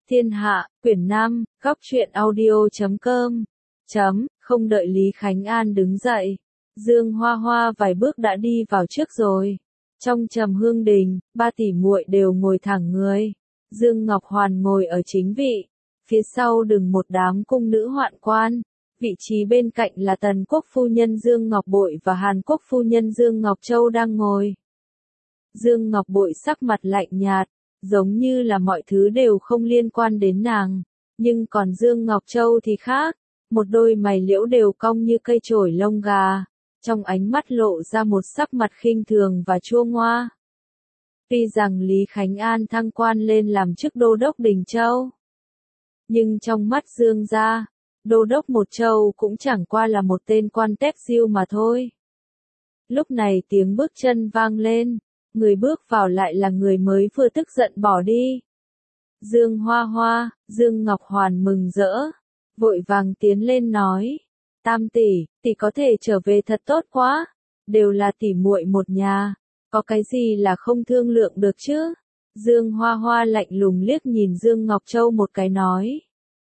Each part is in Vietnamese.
Thiên Hạ, quyển 5, góc truyện audio.com. Không đợi Lý Khánh An đứng dậy, Dương Hoa Hoa vài bước đã đi vào trước rồi. Trong Trầm Hương Đình, ba tỷ muội đều ngồi thẳng người. Dương Ngọc Hoàn ngồi ở chính vị, phía sau đừng một đám cung nữ hoạn quan. Vị trí bên cạnh là Tần Quốc phu nhân Dương Ngọc Bội và Hàn Quốc phu nhân Dương Ngọc Châu đang ngồi. Dương Ngọc Bội sắc mặt lạnh nhạt, giống như là mọi thứ đều không liên quan đến nàng. Nhưng còn Dương Ngọc Châu thì khác, một đôi mày liễu đều cong như cây chổi lông gà, trong ánh mắt lộ ra một sắc mặt khinh thường và chua ngoa. Tuy rằng Lý Khánh An thăng quan lên làm chức đô đốc Đình Châu, nhưng trong mắt Dương gia, đô đốc một châu cũng chẳng qua là một tên quan tép diêu mà thôi. Lúc này tiếng bước chân vang lên, người bước vào lại là người mới vừa tức giận bỏ đi. Dương Hoa Hoa, Dương Ngọc Hoàn mừng rỡ, vội vàng tiến lên nói, Tam tỷ, tỷ có thể trở về thật tốt quá, đều là tỷ muội một nhà, có cái gì là không thương lượng được chứ? Dương Hoa Hoa lạnh lùng liếc nhìn Dương Ngọc Châu một cái nói,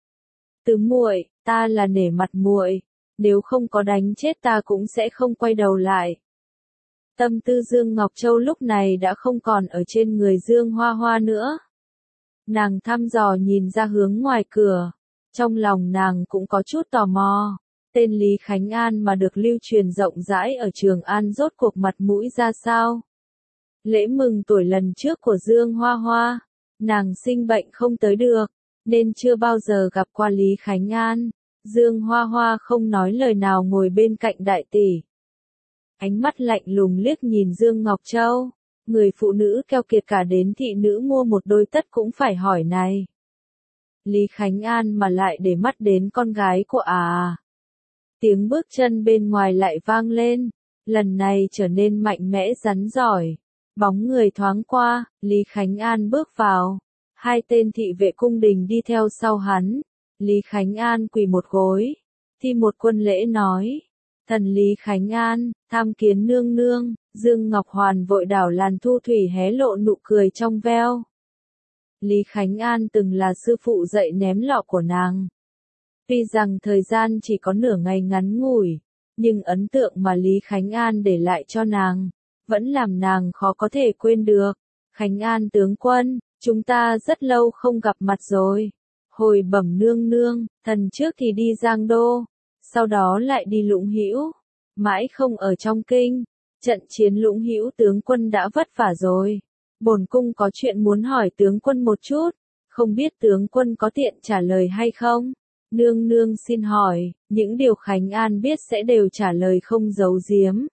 Tứ muội, ta là nể mặt muội, nếu không có đánh chết ta cũng sẽ không quay đầu lại. Tâm tư Dương Ngọc Châu lúc này đã không còn ở trên người Dương Hoa Hoa nữa. Nàng thăm dò nhìn ra hướng ngoài cửa, trong lòng nàng cũng có chút tò mò, tên Lý Khánh An mà được lưu truyền rộng rãi ở Trường An rốt cuộc mặt mũi ra sao. Lễ mừng tuổi lần trước của Dương Hoa Hoa, nàng sinh bệnh không tới được, nên chưa bao giờ gặp qua Lý Khánh An. Dương Hoa Hoa không nói lời nào ngồi bên cạnh đại tỷ. Ánh mắt lạnh lùng liếc nhìn Dương Ngọc Châu, người phụ nữ keo kiệt cả đến thị nữ mua một đôi tất cũng phải hỏi này. Lý Khánh An mà lại để mắt đến con gái của à. Tiếng bước chân bên ngoài lại vang lên, lần này trở nên mạnh mẽ rắn giỏi. Bóng người thoáng qua, Lý Khánh An bước vào, hai tên thị vệ cung đình đi theo sau hắn. Lý Khánh An quỳ một gối, thi một quân lễ nói, thần Lý Khánh An, tham kiến nương nương. Dương Ngọc Hoàn vội đảo làn thu thủy hé lộ nụ cười trong veo. Lý Khánh An từng là sư phụ dạy ném lọ của nàng. Tuy rằng thời gian chỉ có nửa ngày ngắn ngủi, nhưng ấn tượng mà Lý Khánh An để lại cho nàng, vẫn làm nàng khó có thể quên được. Khánh An tướng quân, chúng ta rất lâu không gặp mặt rồi. Hồi bẩm nương nương, thần trước thì đi Giang Đô, sau đó lại đi Lũng Hữu, mãi không ở trong kinh. Trận chiến Lũng Hữu tướng quân đã vất vả rồi. Bổn cung có chuyện muốn hỏi tướng quân một chút, không biết tướng quân có tiện trả lời hay không? Nương nương xin hỏi, những điều Khánh An biết sẽ đều trả lời không giấu giếm.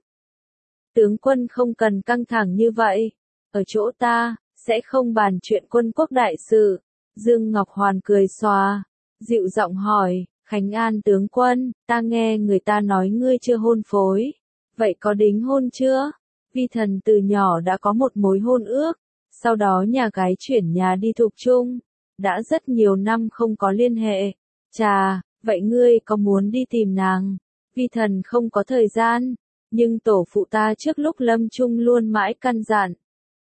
Tướng quân không cần căng thẳng như vậy, ở chỗ ta, sẽ không bàn chuyện quân quốc đại sự. Dương Ngọc Hoàn cười xòa, dịu giọng hỏi, Khánh An tướng quân, ta nghe người ta nói ngươi chưa hôn phối. Vậy có đính hôn chưa? Vi thần từ nhỏ đã có một mối hôn ước, sau đó nhà gái chuyển nhà đi Thục Trung, đã rất nhiều năm không có liên hệ. Chà, vậy ngươi có muốn đi tìm nàng? Vi thần không có thời gian, nhưng tổ phụ ta trước lúc lâm chung luôn mãi căn dặn.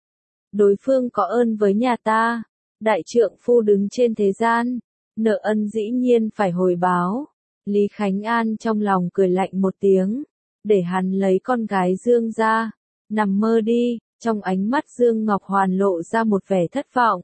Đối phương có ơn với nhà ta, đại trượng phu đứng trên thế gian, nợ ân dĩ nhiên phải hồi báo. Lý Khánh An trong lòng cười lạnh một tiếng, để hắn lấy con gái Dương ra, nằm mơ đi. Trong ánh mắt Dương Ngọc Hoàn lộ ra một vẻ thất vọng.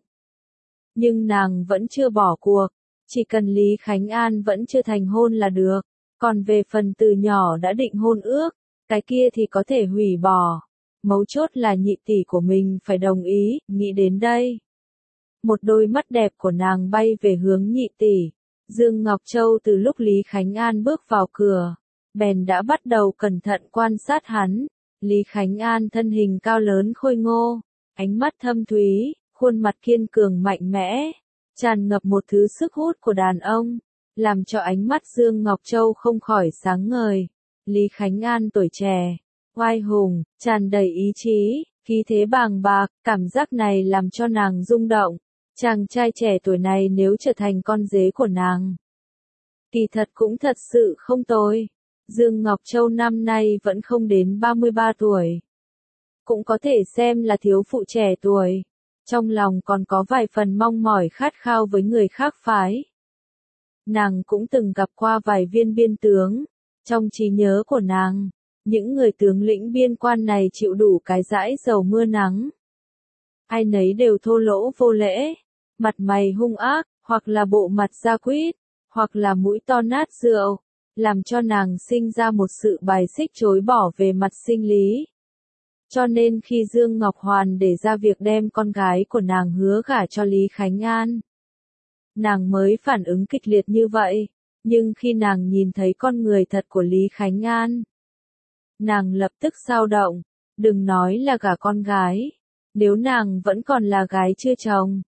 Nhưng nàng vẫn chưa bỏ cuộc, chỉ cần Lý Khánh An vẫn chưa thành hôn là được, còn về phần từ nhỏ đã định hôn ước, cái kia thì có thể hủy bỏ. Mấu chốt là nhị tỷ của mình phải đồng ý. Nghĩ đến đây, một đôi mắt đẹp của nàng bay về hướng nhị tỷ. Dương Ngọc Châu từ lúc Lý Khánh An bước vào cửa, bèn đã bắt đầu cẩn thận quan sát hắn. Lý Khánh An thân hình cao lớn khôi ngô, ánh mắt thâm thúy, khuôn mặt kiên cường mạnh mẽ, tràn ngập một thứ sức hút của đàn ông, làm cho ánh mắt Dương Ngọc Châu không khỏi sáng ngời. Lý Khánh An tuổi trẻ, oai hùng, tràn đầy ý chí, khí thế bàng bạc, cảm giác này làm cho nàng rung động. Chàng trai trẻ tuổi này nếu trở thành con rể của nàng, kỳ thật cũng thật sự không tồi. Dương Ngọc Châu năm nay vẫn không đến 33 tuổi. Cũng có thể xem là thiếu phụ trẻ tuổi. trong lòng còn có vài phần mong mỏi khát khao với người khác phái. Nàng cũng từng gặp qua vài viên biên tướng, trong trí nhớ của nàng, những người tướng lĩnh biên quan này chịu đủ cái dãi dầu mưa nắng. Ai nấy đều thô lỗ vô lễ, mặt mày hung ác, hoặc là bộ mặt da quýt, hoặc là mũi to nát rượu, làm cho nàng sinh ra một sự bài xích chối bỏ về mặt sinh lý. Cho nên khi Dương Ngọc Hoàn để ra việc đem con gái của nàng hứa gả cho Lý Khánh An, nàng mới phản ứng kịch liệt như vậy, nhưng khi nàng nhìn thấy con người thật của Lý Khánh An, nàng lập tức xao động, đừng nói là gả con gái, nếu nàng vẫn còn là gái chưa chồng,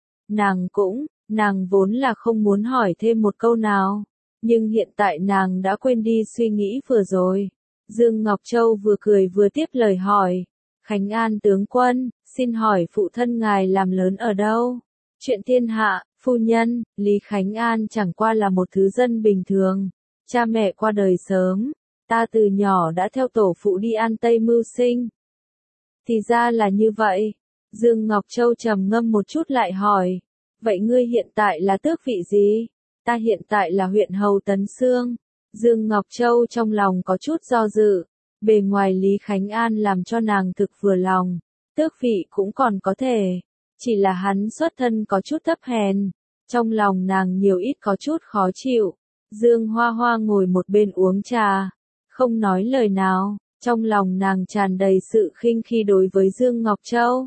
nàng vốn là không muốn hỏi thêm một câu nào, nhưng hiện tại nàng đã quên đi suy nghĩ vừa rồi. Dương Ngọc Châu vừa cười vừa tiếp lời hỏi, Khánh An tướng quân, xin hỏi phụ thân ngài làm lớn ở đâu? Chuyện thiên hạ, phu nhân, Lý Khánh An chẳng qua là một thứ dân bình thường, cha mẹ qua đời sớm, ta từ nhỏ đã theo tổ phụ đi An Tây mưu sinh. Thì ra là như vậy. Dương Ngọc Châu trầm ngâm một chút lại hỏi, vậy ngươi hiện tại là tước vị gì? Ta hiện tại là huyện hầu Tấn Xương. Dương Ngọc Châu trong lòng có chút do dự, bề ngoài Lý Khánh An làm cho nàng thực vừa lòng, tước vị cũng còn có thể, chỉ là hắn xuất thân có chút thấp hèn, trong lòng nàng nhiều ít có chút khó chịu. Dương Hoa Hoa ngồi một bên uống trà, không nói lời nào, trong lòng nàng tràn đầy sự khinh khi đối với Dương Ngọc Châu.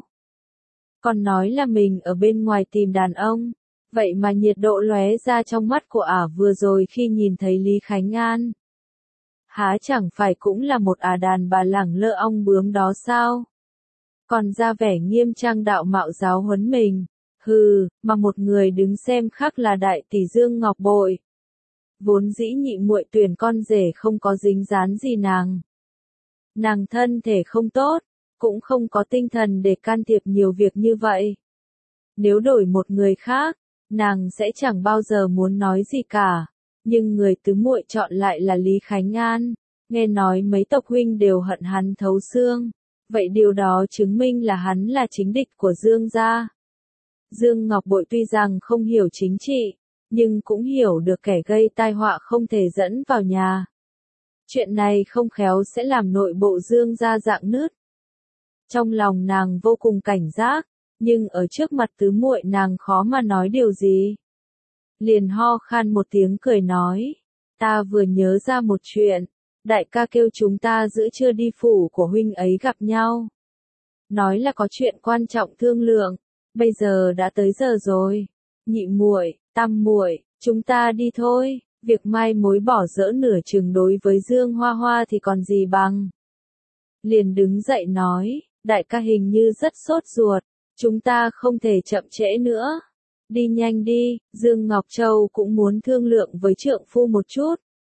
Còn nói là mình ở bên ngoài tìm đàn ông, vậy mà nhiệt độ lóe ra trong mắt của ả vừa rồi khi nhìn thấy Lý Khánh An. Há chẳng phải cũng là một đàn bà lẳng lơ ong bướm đó sao? Còn ra vẻ nghiêm trang đạo mạo giáo huấn mình, hừ, mà một người đứng xem khác là đại tỷ Dương Ngọc Bội. Vốn dĩ nhị muội tuyển con rể không có dính dán gì nàng. Nàng thân thể không tốt, cũng không có tinh thần để can thiệp nhiều việc như vậy. Nếu đổi một người khác, nàng sẽ chẳng bao giờ muốn nói gì cả. Nhưng người tứ muội chọn lại là Lý Khánh An, nghe nói mấy tộc huynh đều hận hắn thấu xương, vậy điều đó chứng minh là hắn là chính địch của Dương gia. Dương Ngọc Bội tuy rằng không hiểu chính trị, nhưng cũng hiểu được kẻ gây tai họa không thể dẫn vào nhà. Chuyện này không khéo sẽ làm nội bộ Dương gia rạn nứt. Trong lòng nàng vô cùng cảnh giác, nhưng ở trước mặt tứ muội nàng khó mà nói điều gì. Liền ho khan một tiếng cười nói, ta vừa nhớ ra một chuyện, đại ca kêu chúng ta giữa trưa đi phủ của huynh ấy gặp nhau. Nói là có chuyện quan trọng thương lượng, bây giờ đã tới giờ rồi. Nhị muội, tam muội, chúng ta đi thôi, việc mai mối bỏ dỡ nửa chừng đối với Dương Hoa Hoa thì còn gì bằng. Liền đứng dậy nói, đại ca hình như rất sốt ruột, chúng ta không thể chậm trễ nữa. Đi nhanh đi, Dương Ngọc Châu cũng muốn thương lượng với trượng phu một chút.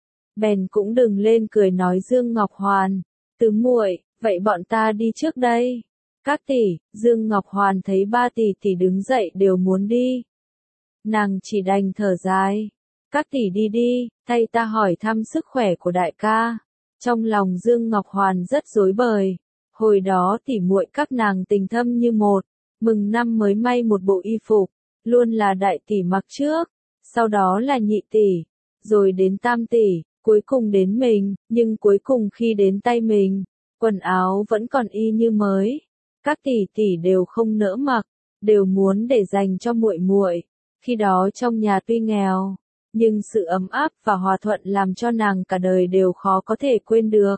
Bèn cũng đừng lên cười nói Dương Ngọc Hoàn, tứ muội, vậy bọn ta đi trước đây. Các tỷ, Dương Ngọc Hoàn thấy ba tỷ đứng dậy đều muốn đi. Nàng chỉ đành thở dài. Các tỷ đi đi, thay ta hỏi thăm sức khỏe của đại ca. Trong lòng Dương Ngọc Hoàn rất rối bời. Hồi đó tỷ muội các nàng tình thâm như một, mừng năm mới may một bộ y phục, luôn là đại tỷ mặc trước, sau đó là nhị tỷ, rồi đến tam tỷ, cuối cùng đến mình, nhưng cuối cùng khi đến tay mình, quần áo vẫn còn y như mới. Các tỷ đều không nỡ mặc, đều muốn để dành cho muội muội. Khi đó trong nhà tuy nghèo, nhưng sự ấm áp và hòa thuận làm cho nàng cả đời đều khó có thể quên được.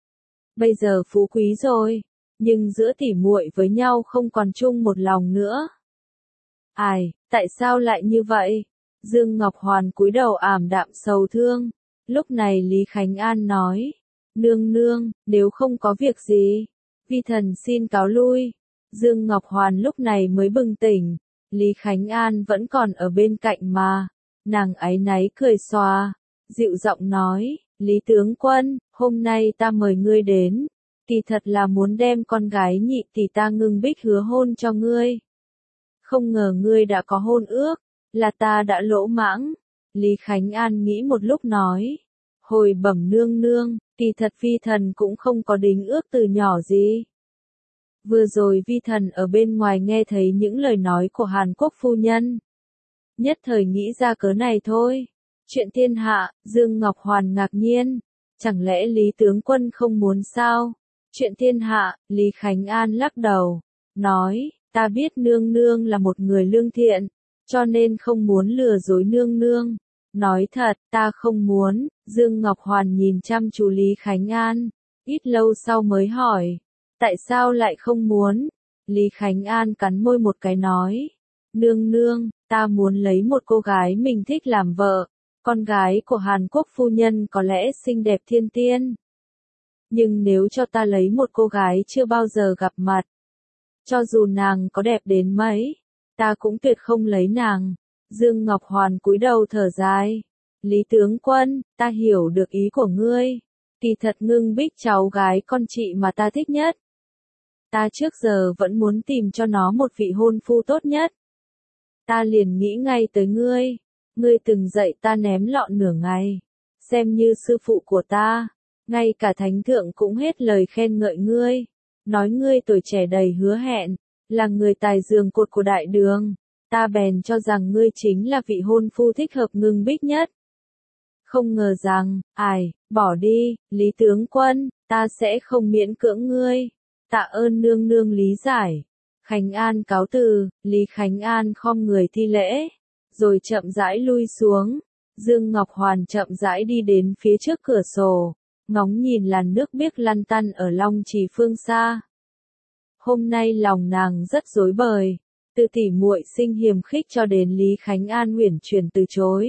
Bây giờ phú quý rồi, nhưng giữa tỷ muội với nhau không còn chung một lòng nữa. Ai, tại sao lại như vậy? Dương Ngọc Hoàn cúi đầu ảm đạm sầu thương. Lúc này Lý Khánh An nói, nương nương, nếu không có việc gì, vi thần xin cáo lui. Dương Ngọc Hoàn lúc này mới bừng tỉnh, Lý Khánh An vẫn còn ở bên cạnh mà. Nàng áy náy cười xòa, dịu giọng nói, Lý tướng quân, hôm nay ta mời ngươi đến, kỳ thật là muốn đem con gái nhị tỷ ta Ngưng Bích hứa hôn cho ngươi. Không ngờ ngươi đã có hôn ước, là ta đã lỗ mãng. Lý Khánh An nghĩ một lúc nói, hồi bẩm nương nương, kỳ thật phi thần cũng không có đính ước từ nhỏ gì. Vừa rồi vi thần ở bên ngoài nghe thấy những lời nói của Hàn Quốc phu nhân. Nhất thời nghĩ ra cớ này thôi. Chuyện thiên hạ, Dương Ngọc Hoàn ngạc nhiên. Chẳng lẽ Lý tướng quân không muốn sao? Chuyện thiên hạ, Lý Khánh An lắc đầu. Nói, ta biết nương nương là một người lương thiện, cho nên không muốn lừa dối nương nương. Nói thật, ta không muốn. Dương Ngọc Hoàn nhìn chăm chú Lý Khánh An. Ít lâu sau mới hỏi. Tại sao lại không muốn? Lý Khánh An cắn môi một cái nói. Nương nương, ta muốn lấy một cô gái mình thích làm vợ. Con gái của Hàn Quốc phu nhân có lẽ xinh đẹp thiên tiên. Nhưng nếu cho ta lấy một cô gái chưa bao giờ gặp mặt, cho dù nàng có đẹp đến mấy, ta cũng tuyệt không lấy nàng. Dương Ngọc Hoàn cúi đầu thở dài. Lý tướng quân, ta hiểu được ý của ngươi. Kỳ thật Ngưng Bích cháu gái con chị mà ta thích nhất. Ta trước giờ vẫn muốn tìm cho nó một vị hôn phu tốt nhất. Ta liền nghĩ ngay tới ngươi. Ngươi từng dạy ta ném lọ nửa ngày. Xem như sư phụ của ta. Ngay cả thánh thượng cũng hết lời khen ngợi ngươi. Nói ngươi tuổi trẻ đầy hứa hẹn. Là người tài giường cột của đại đường. Ta bèn cho rằng ngươi chính là vị hôn phu thích hợp Ngưng Bích nhất. Không ngờ rằng, bỏ đi, Lý tướng quân, ta sẽ không miễn cưỡng ngươi. Tạ ơn nương nương lý giải. Khánh An cáo từ, Lý Khánh An khom người thi lễ, rồi chậm rãi lui xuống. Dương Ngọc Hoàn chậm rãi đi đến phía trước cửa sổ, ngóng nhìn làn nước biếc lăn tăn ở Long Trì phương xa. Hôm nay lòng nàng rất rối bời, từ tỉ muội sinh hiềm khích cho đến Lý Khánh An uyển chuyển từ chối.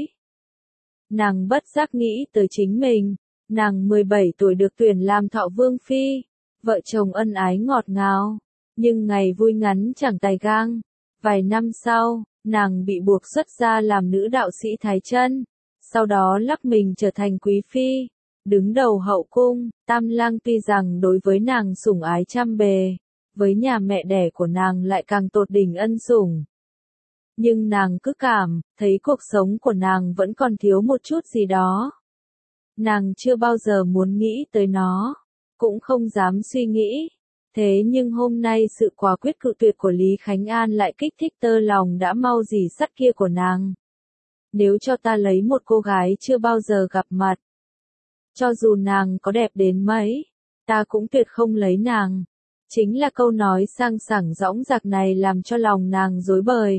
Nàng bất giác nghĩ tới chính mình, nàng 17 tuổi được tuyển làm Thọ Vương Phi, vợ chồng ân ái ngọt ngào, nhưng ngày vui ngắn chẳng tài gang. Vài năm sau, nàng bị buộc xuất gia làm nữ đạo sĩ Thái Chân, sau đó lắc mình trở thành quý phi, đứng đầu hậu cung. Tam Lang tuy rằng đối với nàng sủng ái trăm bề, với nhà mẹ đẻ của nàng lại càng tột đỉnh ân sủng. Nhưng nàng cứ cảm thấy cuộc sống của nàng vẫn còn thiếu một chút gì đó. Nàng chưa bao giờ muốn nghĩ tới nó, cũng không dám suy nghĩ. Thế nhưng hôm nay sự quả quyết cự tuyệt của Lý Khánh An lại kích thích tơ lòng đã mau dỉ sắt kia của nàng. Nếu cho ta lấy một cô gái chưa bao giờ gặp mặt, cho dù nàng có đẹp đến mấy, ta cũng tuyệt không lấy nàng. Chính là câu nói sang sảng dõng dạc này làm cho lòng nàng rối bời.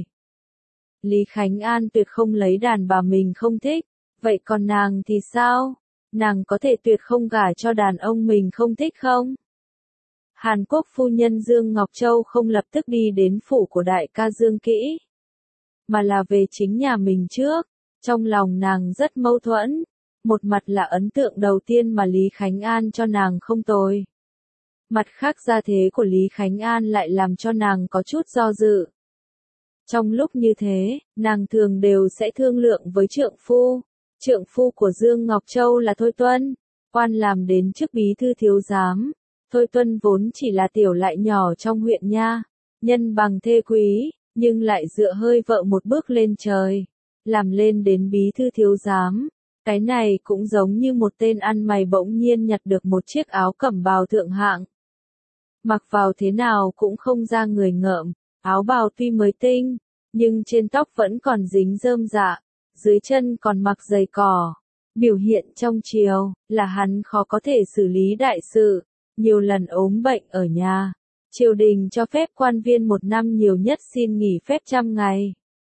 Lý Khánh An tuyệt không lấy đàn bà mình không thích, vậy còn nàng thì sao? Nàng có thể tuyệt không gả cho đàn ông mình không thích không? Hàn Quốc phu nhân Dương Ngọc Châu không lập tức đi đến phủ của đại ca Dương Kỹ, mà là về chính nhà mình trước. Trong lòng nàng rất mâu thuẫn, một mặt là ấn tượng đầu tiên mà Lý Khánh An cho nàng không tồi. Mặt khác gia thế của Lý Khánh An lại làm cho nàng có chút do dự. Trong lúc như thế, nàng thường đều sẽ thương lượng với trượng phu. Trượng phu của Dương Ngọc Châu là Thôi Tuân, quan làm đến chức bí thư thiếu giám. Thôi Tuân vốn chỉ là tiểu lại nhỏ trong huyện nha, nhân bằng thê quý, nhưng lại dựa hơi vợ một bước lên trời, làm lên đến bí thư thiếu giám. Cái này cũng giống như một tên ăn mày bỗng nhiên nhặt được một chiếc áo cẩm bào thượng hạng. Mặc vào thế nào cũng không ra người ngợm, áo bào tuy mới tinh, nhưng trên tóc vẫn còn dính rơm rạ, dưới chân còn mặc giày cỏ. Biểu hiện trong triều là hắn khó có thể xử lý đại sự, nhiều lần ốm bệnh ở nhà. Triều đình cho phép quan viên một năm nhiều nhất xin nghỉ phép 100 ngày.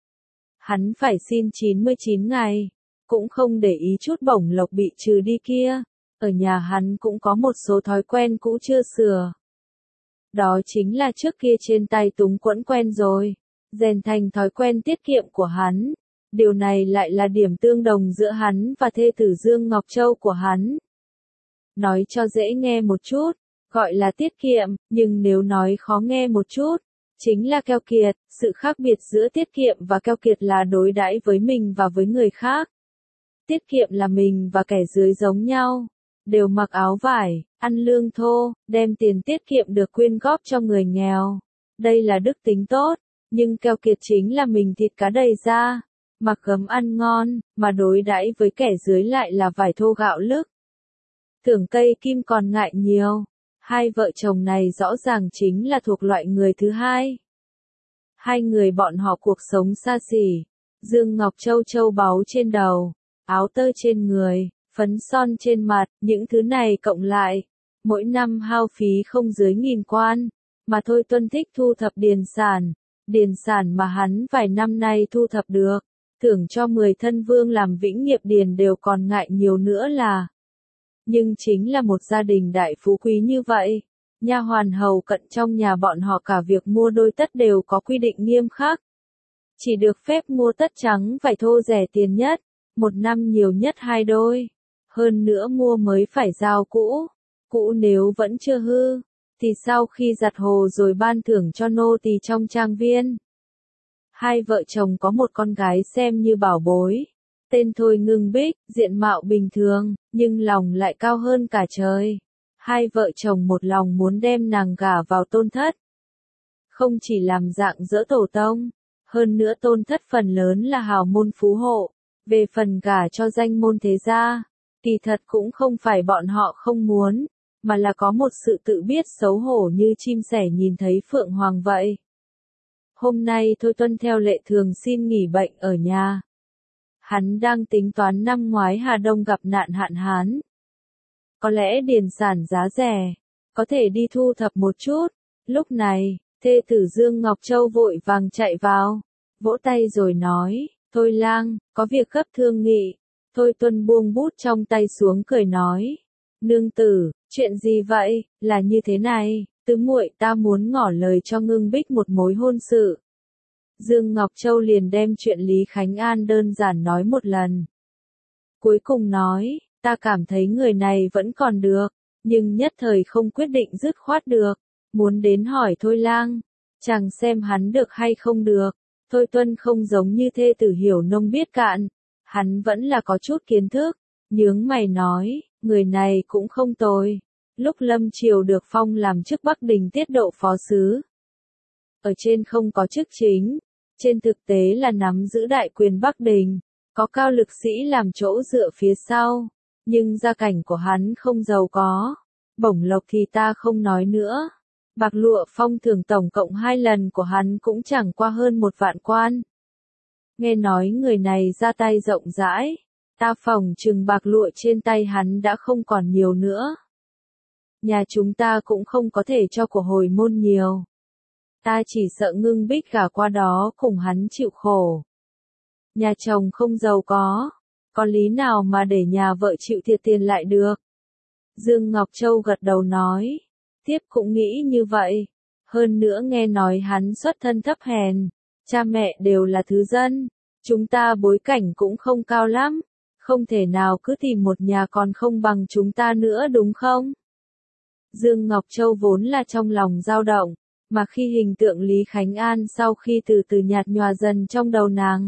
Hắn phải xin 99 ngày, cũng không để ý chút bổng lộc bị trừ đi kia. Ở nhà hắn cũng có một số thói quen cũ chưa sửa. Đó chính là trước kia trên tay túng quẫn quen rồi, rèn thành thói quen tiết kiệm của hắn. Điều này lại là điểm tương đồng giữa hắn và thê tử Dương Ngọc Châu của hắn. Nói cho dễ nghe một chút, gọi là tiết kiệm, nhưng nếu nói khó nghe một chút, chính là keo kiệt. Sự khác biệt giữa tiết kiệm và keo kiệt là đối đãi với mình và với người khác. Tiết kiệm là mình và kẻ dưới giống nhau, đều mặc áo vải, ăn lương thô, đem tiền tiết kiệm được quyên góp cho người nghèo. Đây là đức tính tốt, nhưng keo kiệt chính là mình thịt cá đầy da, mặc gấm ăn ngon, mà đối đãi với kẻ dưới lại là vải thô gạo lứt. Tưởng cây kim còn ngại nhiều, Hai vợ chồng này rõ ràng chính là thuộc loại người thứ hai. Hai người bọn họ cuộc sống xa xỉ, dương ngọc châu châu báu trên đầu, áo tơ trên người, phấn son trên mặt, những thứ này cộng lại, mỗi năm hao phí không dưới 1000 quan, mà Thôi Tuân thích thu thập điền sản mà hắn vài năm nay thu thập được, thưởng cho 10 thân vương làm vĩnh nghiệp điền đều còn ngại nhiều nữa là. Nhưng chính là một gia đình đại phú quý như vậy, nha hoàn hầu cận trong nhà bọn họ cả việc mua đôi tất đều có quy định nghiêm khắc. Chỉ được phép mua tất trắng vải thô rẻ tiền nhất, một năm nhiều nhất 2 đôi. Hơn nữa mua mới phải giao cũ, cũ nếu vẫn chưa hư, thì sau khi giặt hồ rồi ban thưởng cho nô tỳ trong trang viên. Hai vợ chồng có một con gái xem như bảo bối, tên Thôi Ngưng Bích, diện mạo bình thường, nhưng lòng lại cao hơn cả trời. Hai vợ chồng một lòng muốn đem nàng gả vào Tôn thất. Không chỉ làm dạng dỡ tổ tông, hơn nữa Tôn thất phần lớn là hào môn phú hộ, về phần gả cho danh môn thế gia, kỳ thật cũng không phải bọn họ không muốn, mà là có một sự tự biết xấu hổ như chim sẻ nhìn thấy phượng hoàng vậy. Hôm nay Thôi Tuân theo lệ thường xin nghỉ bệnh ở nhà. Hắn đang tính toán năm ngoái Hà Đông gặp nạn hạn hán. Có lẽ điền sản giá rẻ, có thể đi thu thập một chút. Lúc này, thê tử Dương Ngọc Châu vội vàng chạy vào, vỗ tay rồi nói, Thôi lang, có việc gấp thương nghị. Thôi Tuân buông bút trong tay xuống cười nói, nương tử, chuyện gì vậy, là như thế này, tứ muội ta muốn ngỏ lời cho Ngưng Bích một mối hôn sự. Dương Ngọc Châu liền đem chuyện Lý Khánh An đơn giản nói một lần. Cuối cùng nói, ta cảm thấy người này vẫn còn được, nhưng nhất thời không quyết định dứt khoát được, muốn đến hỏi Thôi lang, chàng xem hắn được hay không được. Thôi Tuân không giống như thê tử hiểu nông biết cạn, hắn vẫn là có chút kiến thức, nhướng mày nói, người này cũng không tồi. Lúc Lâm Triều được phong làm chức Bắc Đình tiết độ phó sứ. Ở trên không có chức chính, trên thực tế là nắm giữ đại quyền Bắc Đình, có cao lực sĩ làm chỗ dựa phía sau, nhưng gia cảnh của hắn không giàu có, bổng lộc thì ta không nói nữa. Bạc lụa phong thưởng tổng cộng 2 lần của hắn cũng chẳng qua hơn 1 vạn quan. Nghe nói người này ra tay rộng rãi, ta phỏng chừng bạc lụa trên tay hắn đã không còn nhiều nữa. Nhà chúng ta cũng không có thể cho của hồi môn nhiều. Ta chỉ sợ Ngưng Bích gả qua đó cùng hắn chịu khổ. Nhà chồng không giàu có lý nào mà để nhà vợ chịu thiệt tiền lại được. Dương Ngọc Châu gật đầu nói, tiếp cũng nghĩ như vậy. Hơn nữa nghe nói hắn xuất thân thấp hèn, cha mẹ đều là thứ dân, chúng ta bối cảnh cũng không cao lắm, không thể nào cứ tìm một nhà còn không bằng chúng ta nữa đúng không? Dương Ngọc Châu vốn là trong lòng dao động, mà khi hình tượng Lý Khánh An sau khi từ từ nhạt nhòa dần trong đầu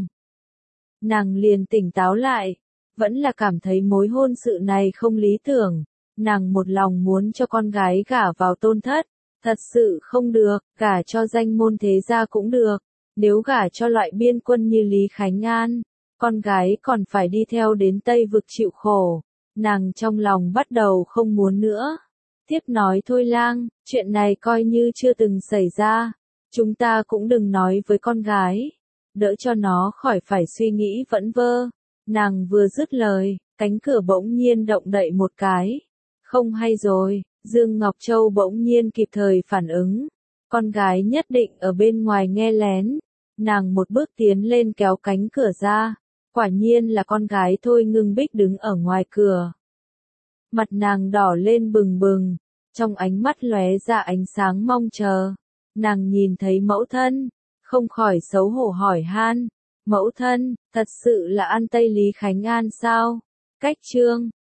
nàng liền tỉnh táo lại, vẫn là cảm thấy mối hôn sự này không lý tưởng, nàng một lòng muốn cho con gái gả vào Tôn thất, thật sự không được, gả cho danh môn thế gia cũng được, nếu gả cho loại biên quân như Lý Khánh An, con gái còn phải đi theo đến Tây vực chịu khổ, nàng trong lòng bắt đầu không muốn nữa. Tiếp nói Thôi lang, chuyện này coi như chưa từng xảy ra, chúng ta cũng đừng nói với con gái, đỡ cho nó khỏi phải suy nghĩ vẩn vơ. Nàng vừa dứt lời, cánh cửa bỗng nhiên động đậy một cái. Không hay rồi, Dương Ngọc Châu bỗng nhiên kịp thời phản ứng. Con gái nhất định ở bên ngoài nghe lén. Nàng một bước tiến lên kéo cánh cửa ra. Quả nhiên là con gái Thôi Ngưng Bích đứng ở ngoài cửa. Mặt nàng đỏ lên bừng bừng, trong ánh mắt lóe ra ánh sáng mong chờ. Nàng nhìn thấy mẫu thân, không khỏi xấu hổ hỏi han, mẫu thân, thật sự là ăn Tây Lý Khánh An sao? Cách chương